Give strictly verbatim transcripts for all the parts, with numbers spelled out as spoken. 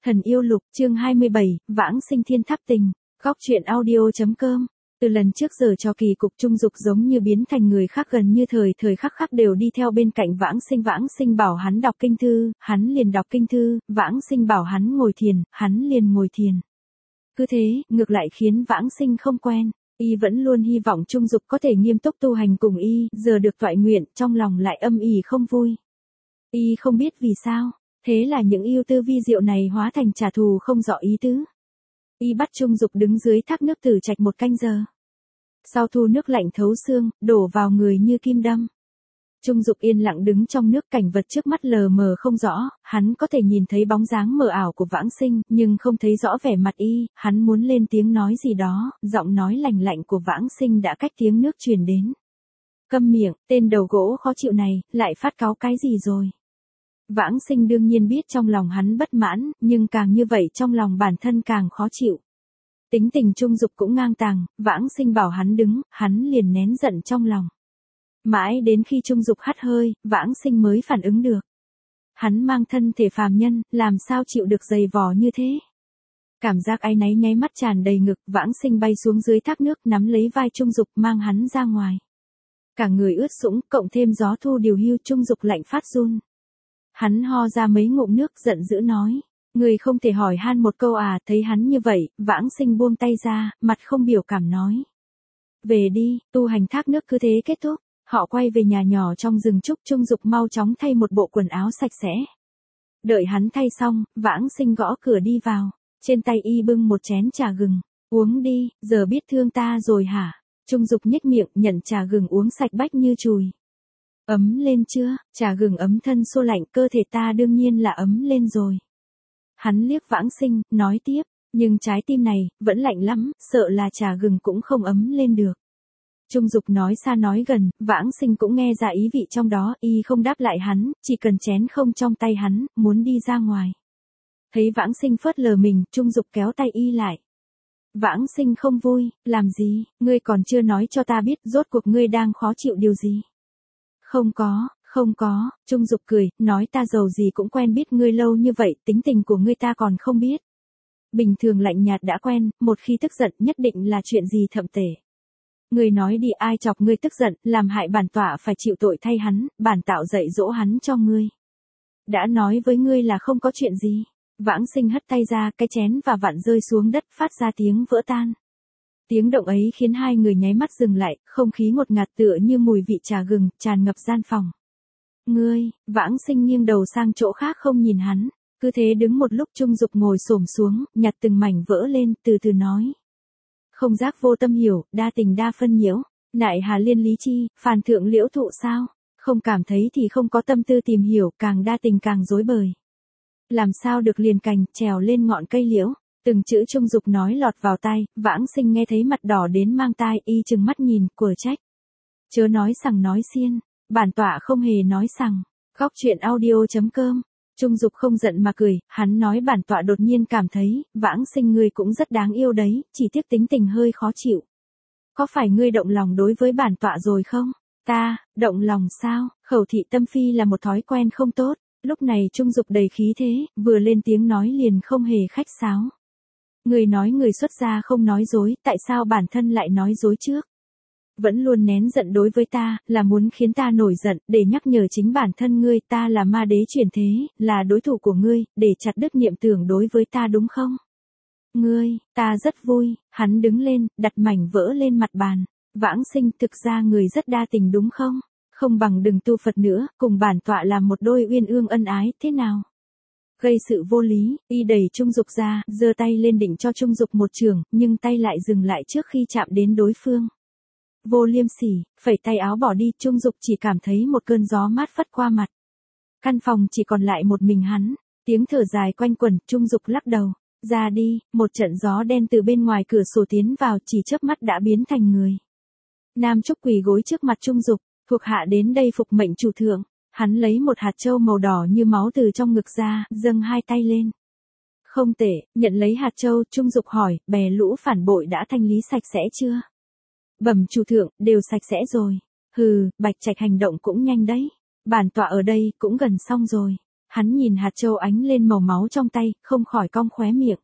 Thần yêu lục, chương hai mươi bảy, vãng sinh thiên tháp tình, góc truyện audio.com. Từ lần trước giờ cho kỳ cục Trung Dục giống như biến thành người khác, gần như thời thời khắc khắc đều đi theo bên cạnh vãng sinh. Vãng sinh bảo hắn đọc kinh thư, hắn liền đọc kinh thư, vãng sinh bảo hắn ngồi thiền, hắn liền ngồi thiền. Cứ thế, ngược lại khiến vãng sinh không quen. Y vẫn luôn hy vọng Trung Dục có thể nghiêm túc tu hành cùng y, giờ được toại nguyện, trong lòng lại âm ỉ không vui. Y không biết vì sao, thế là những ưu tư vi diệu này hóa thành trả thù không rõ ý tứ. Y bắt Trung Dục đứng dưới thác nước Tử Trạch một canh giờ. Sau thu nước lạnh thấu xương, đổ vào người như kim đâm. Trung Dục yên lặng đứng trong nước, cảnh vật trước mắt lờ mờ không rõ, hắn có thể nhìn thấy bóng dáng mờ ảo của vãng sinh, nhưng không thấy rõ vẻ mặt y, hắn muốn lên tiếng nói gì đó, giọng nói lành lạnh của vãng sinh đã cách tiếng nước truyền đến. Câm miệng, tên đầu gỗ khó chịu này, lại phát cáu cái gì rồi? Vãng sinh đương nhiên biết trong lòng hắn bất mãn, nhưng càng như vậy trong lòng bản thân càng khó chịu. Tính tình Trung Dục cũng ngang tàng, vãng sinh bảo hắn đứng, hắn liền nén giận trong lòng. Mãi đến khi Trung Dục hắt hơi, vãng sinh mới phản ứng được. Hắn mang thân thể phàm nhân, làm sao chịu được dày vò như thế? Cảm giác áy náy nháy mắt tràn đầy ngực, vãng sinh bay xuống dưới thác nước, nắm lấy vai Trung Dục mang hắn ra ngoài. Cả người ướt sũng, cộng thêm gió thu điều hưu, Trung Dục lạnh phát run. Hắn ho ra mấy ngụm nước, giận dữ nói. Người không thể hỏi han một câu à? Thấy hắn như vậy, vãng sinh buông tay ra, mặt không biểu cảm nói. Về đi, tu hành thác nước cứ thế kết thúc. Họ quay về nhà nhỏ trong rừng trúc. Trung Dục mau chóng thay một bộ quần áo sạch sẽ. Đợi hắn thay xong, vãng sinh gõ cửa đi vào. Trên tay y bưng một chén trà gừng. Uống đi, giờ biết thương ta rồi hả? Trung Dục nhếch miệng, nhận trà gừng uống sạch bách như chùi. Ấm lên chưa? Trà gừng ấm thân xô lạnh, cơ thể ta đương nhiên là ấm lên rồi. Hắn liếc vãng sinh, nói tiếp, nhưng trái tim này, vẫn lạnh lắm, sợ là trà gừng cũng không ấm lên được. Trung Dục nói xa nói gần, vãng sinh cũng nghe ra ý vị trong đó, y không đáp lại hắn, chỉ cần chén không trong tay hắn, muốn đi ra ngoài. Thấy vãng sinh phớt lờ mình, Trung Dục kéo tay y lại. Vãng sinh không vui, làm gì, ngươi còn chưa nói cho ta biết, rốt cuộc ngươi đang khó chịu điều gì. Không có, không có, Trung Dục cười, nói ta giàu gì cũng quen biết ngươi lâu như vậy, tính tình của ngươi ta còn không biết. Bình thường lạnh nhạt đã quen, một khi tức giận nhất định là chuyện gì thậm tệ. Ngươi nói đi, ai chọc ngươi tức giận, làm hại bản tọa phải chịu tội thay hắn, bản tạo dạy dỗ hắn cho ngươi. Đã nói với ngươi là không có chuyện gì. Vãng sinh hất tay ra, cái chén và vặn rơi xuống đất, phát ra tiếng vỡ tan. Tiếng động ấy khiến hai người nháy mắt dừng lại, không khí ngột ngạt tựa như mùi vị trà gừng, tràn ngập gian phòng. Ngươi, vãng sinh nghiêng đầu sang chỗ khác không nhìn hắn, cứ thế đứng một lúc. Trung Dục ngồi xổm xuống, nhặt từng mảnh vỡ lên, từ từ nói. Không giác vô tâm hiểu, đa tình đa phân nhiễu, nại hà liên lý chi, phàn thượng liễu thụ sao, không cảm thấy thì không có tâm tư tìm hiểu, càng đa tình càng rối bời. Làm sao được liền cành, trèo lên ngọn cây liễu. Từng chữ Trung Dục nói lọt vào tai, vãng sinh nghe thấy mặt đỏ đến mang tai, y chừng mắt nhìn, quở trách. Chớ nói sằng nói xiên, bản tọa không hề nói sằng. Góc truyện audio.com. Trung Dục không giận mà cười, hắn nói bản tọa đột nhiên cảm thấy, vãng sinh ngươi cũng rất đáng yêu đấy, chỉ tiếc tính tình hơi khó chịu. Có phải ngươi động lòng đối với bản tọa rồi không? Ta, động lòng sao? Khẩu thị tâm phi là một thói quen không tốt. Lúc này Trung Dục đầy khí thế, vừa lên tiếng nói liền không hề khách sáo. Người nói người xuất gia không nói dối, tại sao bản thân lại nói dối trước? Vẫn luôn nén giận đối với ta, là muốn khiến ta nổi giận, để nhắc nhở chính bản thân ngươi, ta là ma đế chuyển thế, là đối thủ của ngươi, để chặt đứt niệm tưởng đối với ta đúng không? Ngươi, ta rất vui. Hắn đứng lên, đặt mảnh vỡ lên mặt bàn. Vãng sinh, thực ra người rất đa tình đúng không? Không bằng đừng tu Phật nữa, cùng bản tọa làm một đôi uyên ương ân ái, thế nào? Gây sự vô lý, y đẩy Trung Dục ra, giơ tay lên định cho Trung Dục một chưởng, nhưng tay lại dừng lại trước khi chạm đến đối phương. Vô liêm sỉ, phẩy tay áo bỏ đi. Trung Dục chỉ cảm thấy một cơn gió mát phất qua mặt. Căn phòng chỉ còn lại một mình hắn, tiếng thở dài quanh quẩn. Trung Dục lắc đầu, ra đi. Một trận gió đen từ bên ngoài cửa sổ tiến vào, chỉ chớp mắt đã biến thành người. Nam Trúc quỳ gối trước mặt Trung Dục, thuộc hạ đến đây phục mệnh chủ thượng. Hắn lấy một hạt châu màu đỏ như máu từ trong ngực ra, dâng hai tay lên. Không tệ, nhận lấy hạt châu, Trung Dục hỏi, bè lũ phản bội đã thanh lý sạch sẽ chưa? Bẩm chủ thượng, đều sạch sẽ rồi. Hừ, Bạch Trạch hành động cũng nhanh đấy. Bản tọa ở đây cũng gần xong rồi. hắn nhìn hạt châu ánh lên màu máu trong tay, không khỏi cong khóe miệng.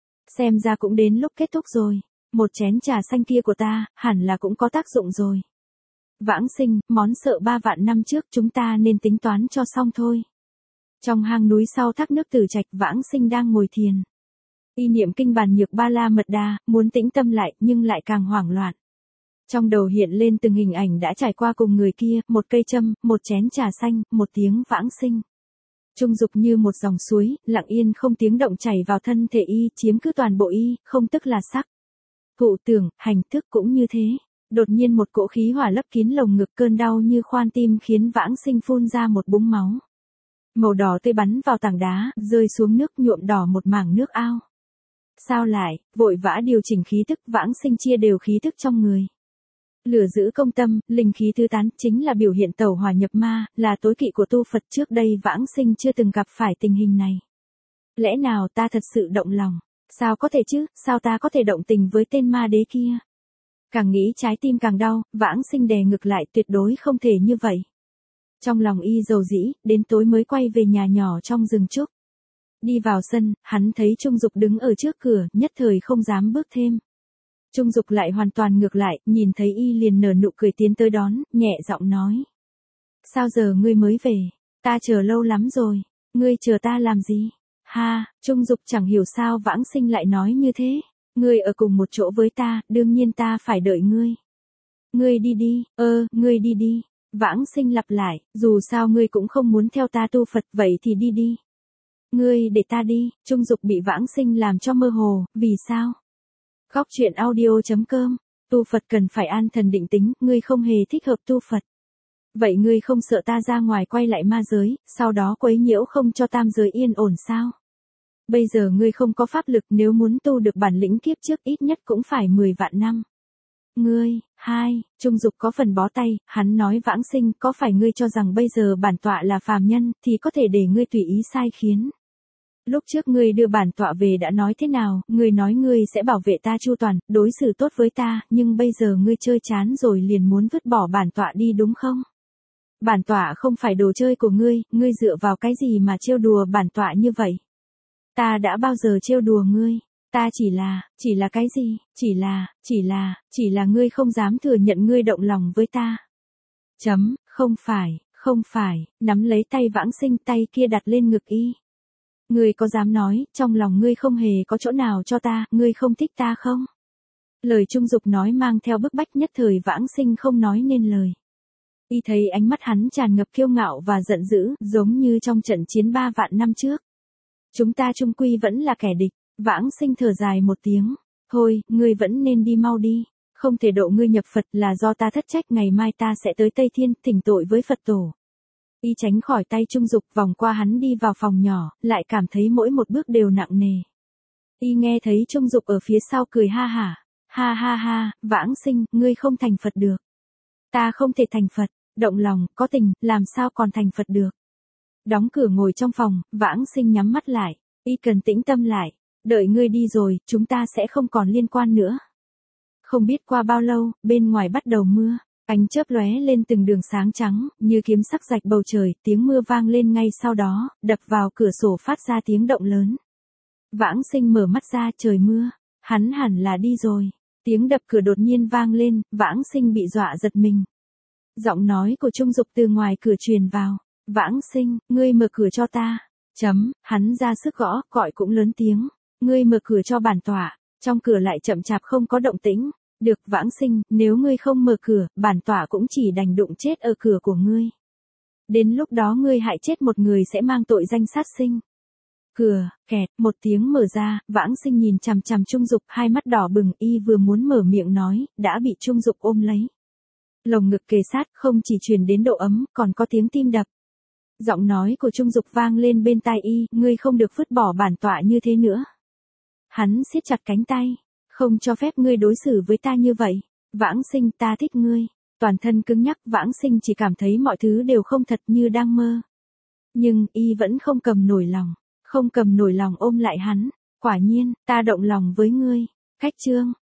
Xem ra cũng đến lúc kết thúc rồi, một chén trà xanh kia của ta, hẳn là cũng có tác dụng rồi. Vãng Sinh, món sợ ba vạn năm trước chúng ta nên tính toán cho xong thôi. Trong hang núi sau thác nước Tử Trạch, Vãng Sinh đang ngồi thiền. Y niệm kinh bàn nhược ba la mật đa, muốn tĩnh tâm lại, nhưng lại càng hoảng loạn. Trong đầu hiện lên từng hình ảnh đã trải qua cùng người kia, một cây châm, một chén trà xanh, một tiếng Vãng Sinh. Trung dục như một dòng suối, lặng yên không tiếng động chảy vào thân thể y, chiếm cứ toàn bộ y, không tức là sắc. Thụ tưởng, hành thức cũng như thế. Đột nhiên một cỗ khí hỏa lấp kín lồng ngực, cơn đau như khoan tim khiến Vãng Sinh phun ra một búng máu. Màu đỏ tươi bắn vào tảng đá, rơi xuống nước nhuộm đỏ một mảng nước ao. Sao lại, vội vã điều chỉnh khí thức, Vãng Sinh chia đều khí thức trong người. Lửa giữ công tâm, linh khí thư tán, chính là biểu hiện tẩu hỏa nhập ma, là tối kỵ của tu Phật. Trước đây Vãng Sinh chưa từng gặp phải tình hình này. Lẽ nào ta thật sự động lòng? Sao có thể chứ, sao ta có thể động tình với tên ma đế kia? Càng nghĩ trái tim càng đau, Vãng Sinh đè ngực lại, tuyệt đối không thể như vậy. Trong lòng y dầu dĩ, đến tối mới quay về nhà nhỏ trong rừng trúc. Đi vào sân, hắn thấy Trung Dục đứng ở trước cửa, nhất thời không dám bước thêm. Trung Dục lại hoàn toàn ngược lại, nhìn thấy y liền nở nụ cười tiến tới đón, nhẹ giọng nói. Sao giờ ngươi mới về? Ta chờ lâu lắm rồi. Ngươi chờ ta làm gì? Ha, Trung Dục chẳng hiểu sao Vãng Sinh lại nói như thế. Ngươi ở cùng một chỗ với ta, đương nhiên ta phải đợi ngươi. Ngươi đi đi, ơ, ngươi đi đi. Vãng Sinh lặp lại, dù sao ngươi cũng không muốn theo ta tu Phật, vậy thì đi đi. Ngươi để ta đi. Trung Dục bị Vãng Sinh làm cho mơ hồ, vì sao? Góc truyện audio chấm com, tu Phật cần phải an thần định tính, ngươi không hề thích hợp tu Phật. Vậy ngươi không sợ ta ra ngoài quay lại ma giới, sau đó quấy nhiễu không cho tam giới yên ổn sao? Bây giờ ngươi không có pháp lực, nếu muốn tu được bản lĩnh kiếp trước ít nhất cũng phải mười vạn năm. Ngươi, hai, Trung Dục có phần bó tay, hắn nói Vãng Sinh, có phải ngươi cho rằng bây giờ bản tọa là phàm nhân, thì có thể để ngươi tùy ý sai khiến? Lúc trước ngươi đưa bản tọa về đã nói thế nào, ngươi nói ngươi sẽ bảo vệ ta chu toàn, đối xử tốt với ta, nhưng bây giờ ngươi chơi chán rồi liền muốn vứt bỏ bản tọa đi đúng không? Bản tọa không phải đồ chơi của ngươi, ngươi dựa vào cái gì mà trêu đùa bản tọa như vậy? Ta đã bao giờ trêu đùa ngươi? Ta chỉ là, chỉ là cái gì? Chỉ là, chỉ là, chỉ là ngươi không dám thừa nhận ngươi động lòng với ta. Chấm, không phải, không phải, nắm lấy tay Vãng Sinh, tay kia đặt lên ngực y. Ngươi có dám nói, trong lòng ngươi không hề có chỗ nào cho ta, ngươi không thích ta không? Lời Trung Dục nói mang theo bức bách, nhất thời Vãng Sinh không nói nên lời. Y thấy ánh mắt hắn tràn ngập kiêu ngạo và giận dữ, giống như trong trận chiến ba vạn năm trước. Chúng ta chung quy vẫn là kẻ địch. Vãng Sinh thở dài một tiếng. Thôi, ngươi vẫn nên đi mau đi. Không thể độ ngươi nhập Phật là do ta thất trách, ngày mai ta sẽ tới Tây Thiên, thỉnh tội với Phật tổ. Y tránh khỏi tay Trung Dục, vòng qua hắn đi vào phòng nhỏ, lại cảm thấy mỗi một bước đều nặng nề. Y nghe thấy Trung Dục ở phía sau cười ha hả. Ha ha ha, Vãng Sinh, ngươi không thành Phật được. Ta không thể thành Phật, động lòng, có tình, làm sao còn thành Phật được. Đóng cửa ngồi trong phòng, Vãng Sinh nhắm mắt lại. Y cần tĩnh tâm lại. Đợi ngươi đi rồi, chúng ta sẽ không còn liên quan nữa. Không biết qua bao lâu, bên ngoài bắt đầu mưa. Ánh chớp lóe lên từng đường sáng trắng, như kiếm sắc rạch bầu trời, tiếng mưa vang lên ngay sau đó, đập vào cửa sổ phát ra tiếng động lớn. Vãng Sinh mở mắt ra, trời mưa. Hắn hẳn là đi rồi. Tiếng đập cửa đột nhiên vang lên, Vãng Sinh bị dọa giật mình. Giọng nói của Trung Dục từ ngoài cửa truyền vào. Vãng Sinh, ngươi mở cửa cho ta. Chấm, hắn ra sức gõ, gọi cũng lớn tiếng. Ngươi mở cửa cho bản tọa. Trong cửa lại chậm chạp không có động tĩnh. Được, Vãng Sinh, nếu ngươi không mở cửa, bản tọa cũng chỉ đành đụng chết ở cửa của ngươi. Đến lúc đó ngươi hại chết một người sẽ mang tội danh sát sinh. Cửa, kẹt, một tiếng mở ra, Vãng Sinh nhìn chằm chằm Trung Dục, hai mắt đỏ bừng, y vừa muốn mở miệng nói, đã bị Trung Dục ôm lấy. Lồng ngực kề sát, không chỉ truyền đến độ ấm, còn có tiếng tim đập. Giọng nói của Trung Dục vang lên bên tai y, ngươi không được vứt bỏ bản tọa như thế nữa. Hắn siết chặt cánh tay, không cho phép ngươi đối xử với ta như vậy. Vãng Sinh, ta thích ngươi. Toàn thân cứng nhắc, Vãng Sinh chỉ cảm thấy mọi thứ đều không thật, như đang mơ. Nhưng, y vẫn không cầm nổi lòng. Không cầm nổi lòng ôm lại hắn. Quả nhiên, ta động lòng với ngươi. Khách chương.